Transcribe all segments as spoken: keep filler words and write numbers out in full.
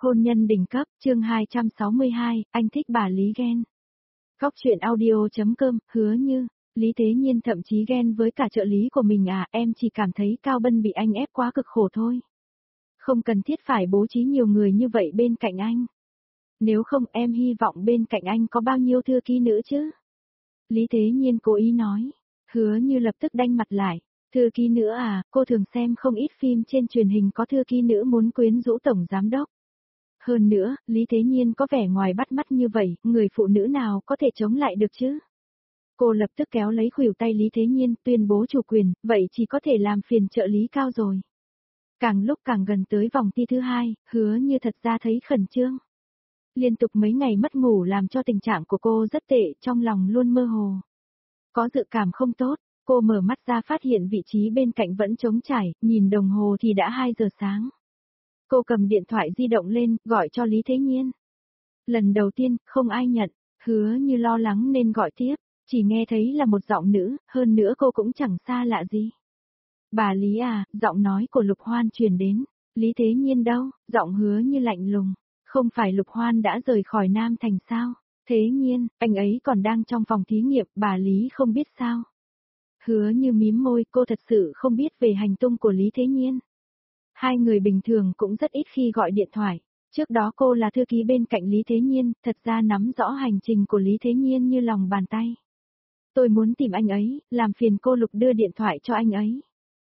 Hôn nhân đỉnh cấp, chương hai trăm sáu mươi hai, anh thích bà Lý ghen. Góc truyện audio.com, hứa như, Lý Thế Nhiên thậm chí ghen với cả trợ lý của mình à, em chỉ cảm thấy Cao Bân bị anh ép quá cực khổ thôi. Không cần thiết phải bố trí nhiều người như vậy bên cạnh anh. Nếu không em hy vọng bên cạnh anh có bao nhiêu thư ký nữ chứ? Lý Thế Nhiên cố ý nói, hứa như lập tức đanh mặt lại. Thư ký nữ à, cô thường xem không ít phim trên truyền hình có thư ký nữ muốn quyến rũ tổng giám đốc. Hơn nữa, Lý Thế Nhiên có vẻ ngoài bắt mắt như vậy, người phụ nữ nào có thể chống lại được chứ? Cô lập tức kéo lấy khuỷu tay Lý Thế Nhiên, tuyên bố chủ quyền, vậy chỉ có thể làm phiền trợ lý Cao rồi. Càng lúc càng gần tới vòng thi thứ hai, hứa như thật ra thấy khẩn trương. Liên tục mấy ngày mất ngủ làm cho tình trạng của cô rất tệ, trong lòng luôn mơ hồ. Có dự cảm không tốt, cô mở mắt ra phát hiện vị trí bên cạnh vẫn trống trải, nhìn đồng hồ thì đã hai giờ sáng. Cô cầm điện thoại di động lên, gọi cho Lý Thế Nhiên. Lần đầu tiên, không ai nhận, hứa như lo lắng nên gọi tiếp, chỉ nghe thấy là một giọng nữ, hơn nữa cô cũng chẳng xa lạ gì. Bà Lý à, giọng nói của Lục Hoan truyền đến, Lý Thế Nhiên đâu, giọng hứa như lạnh lùng, không phải Lục Hoan đã rời khỏi Nam Thành sao? Thế Nhiên, anh ấy còn đang trong phòng thí nghiệm, bà Lý không biết sao? Hứa như mím môi, cô thật sự không biết về hành tung của Lý Thế Nhiên. Hai người bình thường cũng rất ít khi gọi điện thoại. Trước đó cô là thư ký bên cạnh Lý Thế Nhiên, thật ra nắm rõ hành trình của Lý Thế Nhiên như lòng bàn tay. Tôi muốn tìm anh ấy, làm phiền cô Lục đưa điện thoại cho anh ấy.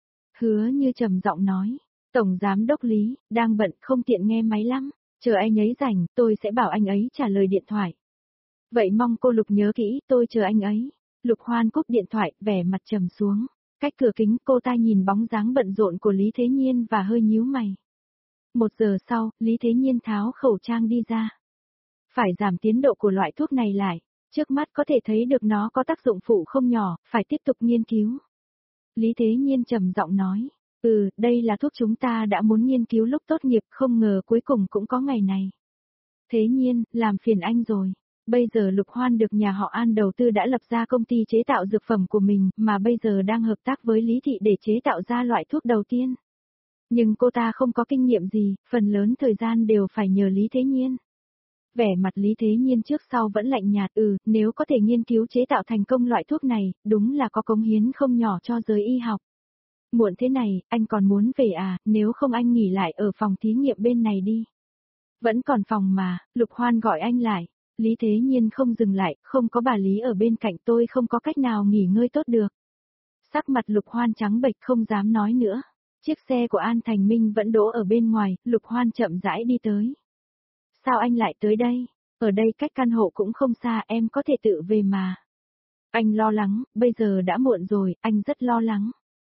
Hứa như trầm giọng nói, Tổng Giám đốc Lý, đang bận không tiện nghe máy lắm, chờ anh ấy rảnh, tôi sẽ bảo anh ấy trả lời điện thoại. Vậy mong cô Lục nhớ kỹ, tôi chờ anh ấy. Lục Hoan cúp điện thoại, vẻ mặt trầm xuống. Cách cửa kính cô ta nhìn bóng dáng bận rộn của Lý Thế Nhiên và hơi nhíu mày. Một giờ sau, Lý Thế Nhiên tháo khẩu trang đi ra. Phải giảm tiến độ của loại thuốc này lại, trước mắt có thể thấy được nó có tác dụng phụ không nhỏ, phải tiếp tục nghiên cứu. Lý Thế Nhiên trầm giọng nói, ừ, đây là thuốc chúng ta đã muốn nghiên cứu lúc tốt nghiệp, không ngờ cuối cùng cũng có ngày này. Thế Nhiên, làm phiền anh rồi. Bây giờ Lục Hoan được nhà họ An đầu tư đã lập ra công ty chế tạo dược phẩm của mình, mà bây giờ đang hợp tác với Lý Thị để chế tạo ra loại thuốc đầu tiên. Nhưng cô ta không có kinh nghiệm gì, phần lớn thời gian đều phải nhờ Lý Thế Nhiên. Vẻ mặt Lý Thế Nhiên trước sau vẫn lạnh nhạt, ừ, nếu có thể nghiên cứu chế tạo thành công loại thuốc này, đúng là có cống hiến không nhỏ cho giới y học. Muộn thế này, anh còn muốn về à, nếu không anh nghỉ lại ở phòng thí nghiệm bên này đi. Vẫn còn phòng mà, Lục Hoan gọi anh lại. Lý Thế Nhiên không dừng lại, không có bà Lý ở bên cạnh tôi không có cách nào nghỉ ngơi tốt được. Sắc mặt Lục Hoan trắng bệch không dám nói nữa. Chiếc xe của An Thành Minh vẫn đỗ ở bên ngoài, Lục Hoan chậm rãi đi tới. Sao anh lại tới đây? Ở đây cách căn hộ cũng không xa, em có thể tự về mà. Anh lo lắng, bây giờ đã muộn rồi, anh rất lo lắng.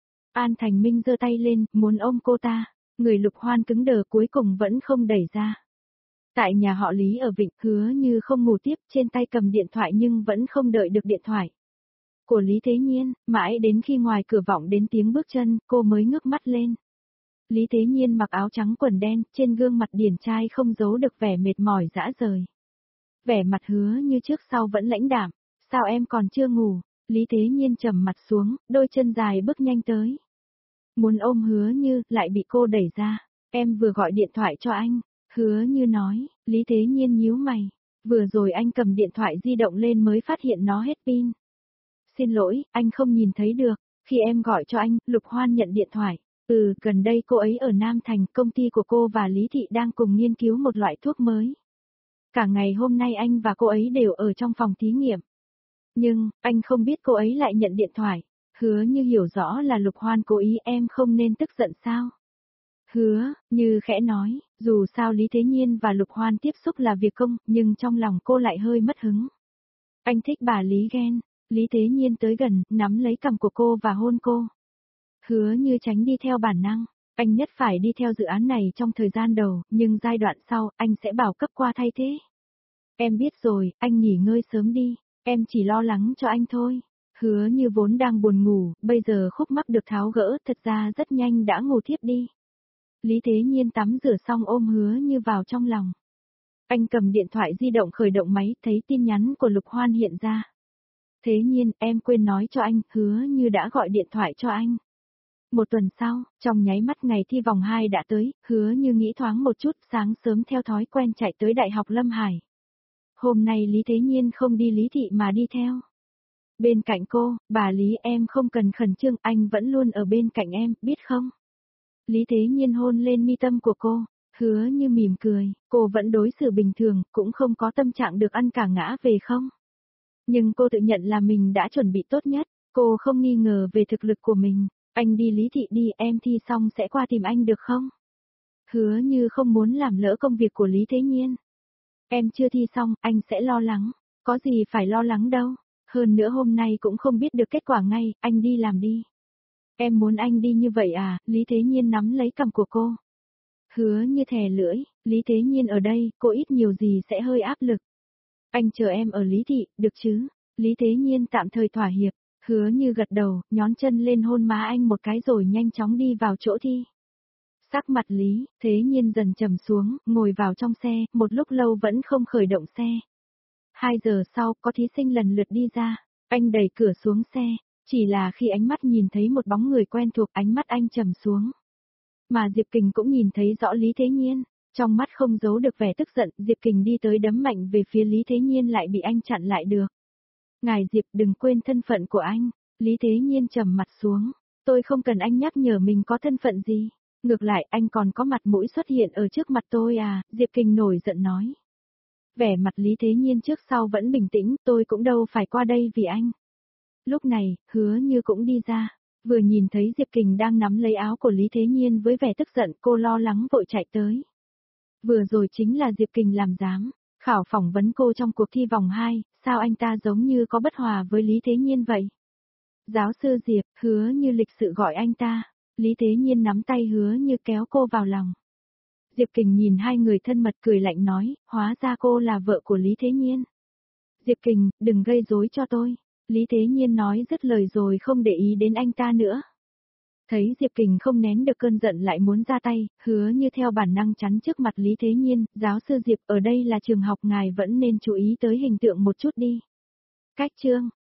An Thành Minh giơ tay lên, muốn ôm cô ta. Người Lục Hoan cứng đờ cuối cùng vẫn không đẩy ra. Tại nhà họ Lý ở Vịnh, hứa như không ngủ tiếp, trên tay cầm điện thoại nhưng vẫn không đợi được điện thoại của Lý Thế Nhiên, mãi đến khi ngoài cửa vọng đến tiếng bước chân, cô mới ngước mắt lên. Lý Thế Nhiên mặc áo trắng quần đen, trên gương mặt điển trai không giấu được vẻ mệt mỏi dã rời. Vẻ mặt hứa như trước sau vẫn lãnh đạm, sao em còn chưa ngủ? Lý Thế Nhiên trầm mặt xuống, đôi chân dài bước nhanh tới. Muốn ôm hứa như, lại bị cô đẩy ra, em vừa gọi điện thoại cho anh. Hứa như nói, Lý Thế Nhiên nhíu mày, vừa rồi anh cầm điện thoại di động lên mới phát hiện nó hết pin. Xin lỗi, anh không nhìn thấy được, khi em gọi cho anh, Lục Hoan nhận điện thoại. Ừ, gần đây cô ấy ở Nam Thành, công ty của cô và Lý Thị đang cùng nghiên cứu một loại thuốc mới. Cả ngày hôm nay anh và cô ấy đều ở trong phòng thí nghiệm. Nhưng, anh không biết cô ấy lại nhận điện thoại. Hứa như hiểu rõ là Lục Hoan cố ý, em không nên tức giận sao? Hứa, như khẽ nói, dù sao Lý Thế Nhiên và Lục Hoan tiếp xúc là việc công, nhưng trong lòng cô lại hơi mất hứng. Anh thích bà Lý ghen. Lý Thế Nhiên tới gần, nắm lấy cằm của cô và hôn cô. Hứa như tránh đi theo bản năng, anh nhất phải đi theo dự án này trong thời gian đầu, nhưng giai đoạn sau, anh sẽ bảo cấp qua thay thế. Em biết rồi, anh nghỉ ngơi sớm đi, em chỉ lo lắng cho anh thôi. Hứa như vốn đang buồn ngủ, bây giờ khúc mắc được tháo gỡ, thật ra rất nhanh đã ngủ thiếp đi. Lý Thế Nhiên tắm rửa xong ôm hứa như vào trong lòng. Anh cầm điện thoại di động khởi động máy, thấy tin nhắn của Lục Hoan hiện ra. Thế Nhiên, em quên nói cho anh, hứa như đã gọi điện thoại cho anh. Một tuần sau, trong nháy mắt ngày thi vòng hai đã tới, Hứa Như nghĩ thoáng một chút, sáng sớm theo thói quen chạy tới Đại học Lâm Hải. Hôm nay Lý Thế Nhiên không đi Lý Thị mà đi theo. Bên cạnh cô, bà Lý em không cần khẩn trương, anh vẫn luôn ở bên cạnh em, biết không? Lý Thế Nhiên hôn lên mi tâm của cô, Hứa Như mỉm cười, cô vẫn đối xử bình thường, cũng không có tâm trạng được ăn cả ngã về không? Nhưng cô tự nhận là mình đã chuẩn bị tốt nhất, cô không nghi ngờ về thực lực của mình. Anh đi Lý Thị đi, em thi xong sẽ qua tìm anh được không? Hứa Như không muốn làm lỡ công việc của Lý Thế Nhiên. Em chưa thi xong, anh sẽ lo lắng. Có gì phải lo lắng đâu. Hơn nữa hôm nay cũng không biết được kết quả ngay, anh đi làm đi. Em muốn anh đi như vậy à? Lý Thế Nhiên nắm lấy cằm của cô. Hứa Như thè lưỡi, Lý Thế Nhiên ở đây, cô ít nhiều gì sẽ hơi áp lực. Anh chờ em ở Lý Thị, được chứ? Lý Thế Nhiên tạm thời thỏa hiệp. Hứa Như gật đầu, nhón chân lên hôn má anh một cái rồi nhanh chóng đi vào chỗ thi. Sắc mặt Lý Thế Nhiên dần trầm xuống, ngồi vào trong xe, một lúc lâu vẫn không khởi động xe. Hai giờ sau, có thí sinh lần lượt đi ra, anh đẩy cửa xuống xe, chỉ là khi ánh mắt nhìn thấy một bóng người quen thuộc, ánh mắt anh trầm xuống. Mà Diệp Kình cũng nhìn thấy rõ Lý Thế Nhiên, trong mắt không giấu được vẻ tức giận, Diệp Kình đi tới đấm mạnh về phía Lý Thế Nhiên lại bị anh chặn lại được. Ngài Diệp đừng quên thân phận của anh, Lý Thế Nhiên trầm mặt xuống, tôi không cần anh nhắc nhở mình có thân phận gì, ngược lại anh còn có mặt mũi xuất hiện ở trước mặt tôi à, Diệp Kình nổi giận nói. Vẻ mặt Lý Thế Nhiên trước sau vẫn bình tĩnh, tôi cũng đâu phải qua đây vì anh. Lúc này, Hứa Như cũng đi ra, vừa nhìn thấy Diệp Kình đang nắm lấy áo của Lý Thế Nhiên với vẻ tức giận, cô lo lắng vội chạy tới. Vừa rồi chính là Diệp Kình làm giám, khảo phỏng vấn cô trong cuộc thi vòng hai, sao anh ta giống như có bất hòa với Lý Thế Nhiên vậy? Giáo sư Diệp, Hứa Như lịch sự gọi anh ta, Lý Thế Nhiên nắm tay Hứa Như kéo cô vào lòng. Diệp Kình nhìn hai người thân mật cười lạnh nói, hóa ra cô là vợ của Lý Thế Nhiên. Diệp Kình, đừng gây rối cho tôi. Lý Thế Nhiên nói dứt lời rồi không để ý đến anh ta nữa. Thấy Diệp Kình không nén được cơn giận lại muốn ra tay, Hứa Như theo bản năng chắn trước mặt Lý Thế Nhiên, giáo sư Diệp ở đây là trường học ngài vẫn nên chú ý tới hình tượng một chút đi. Cách chương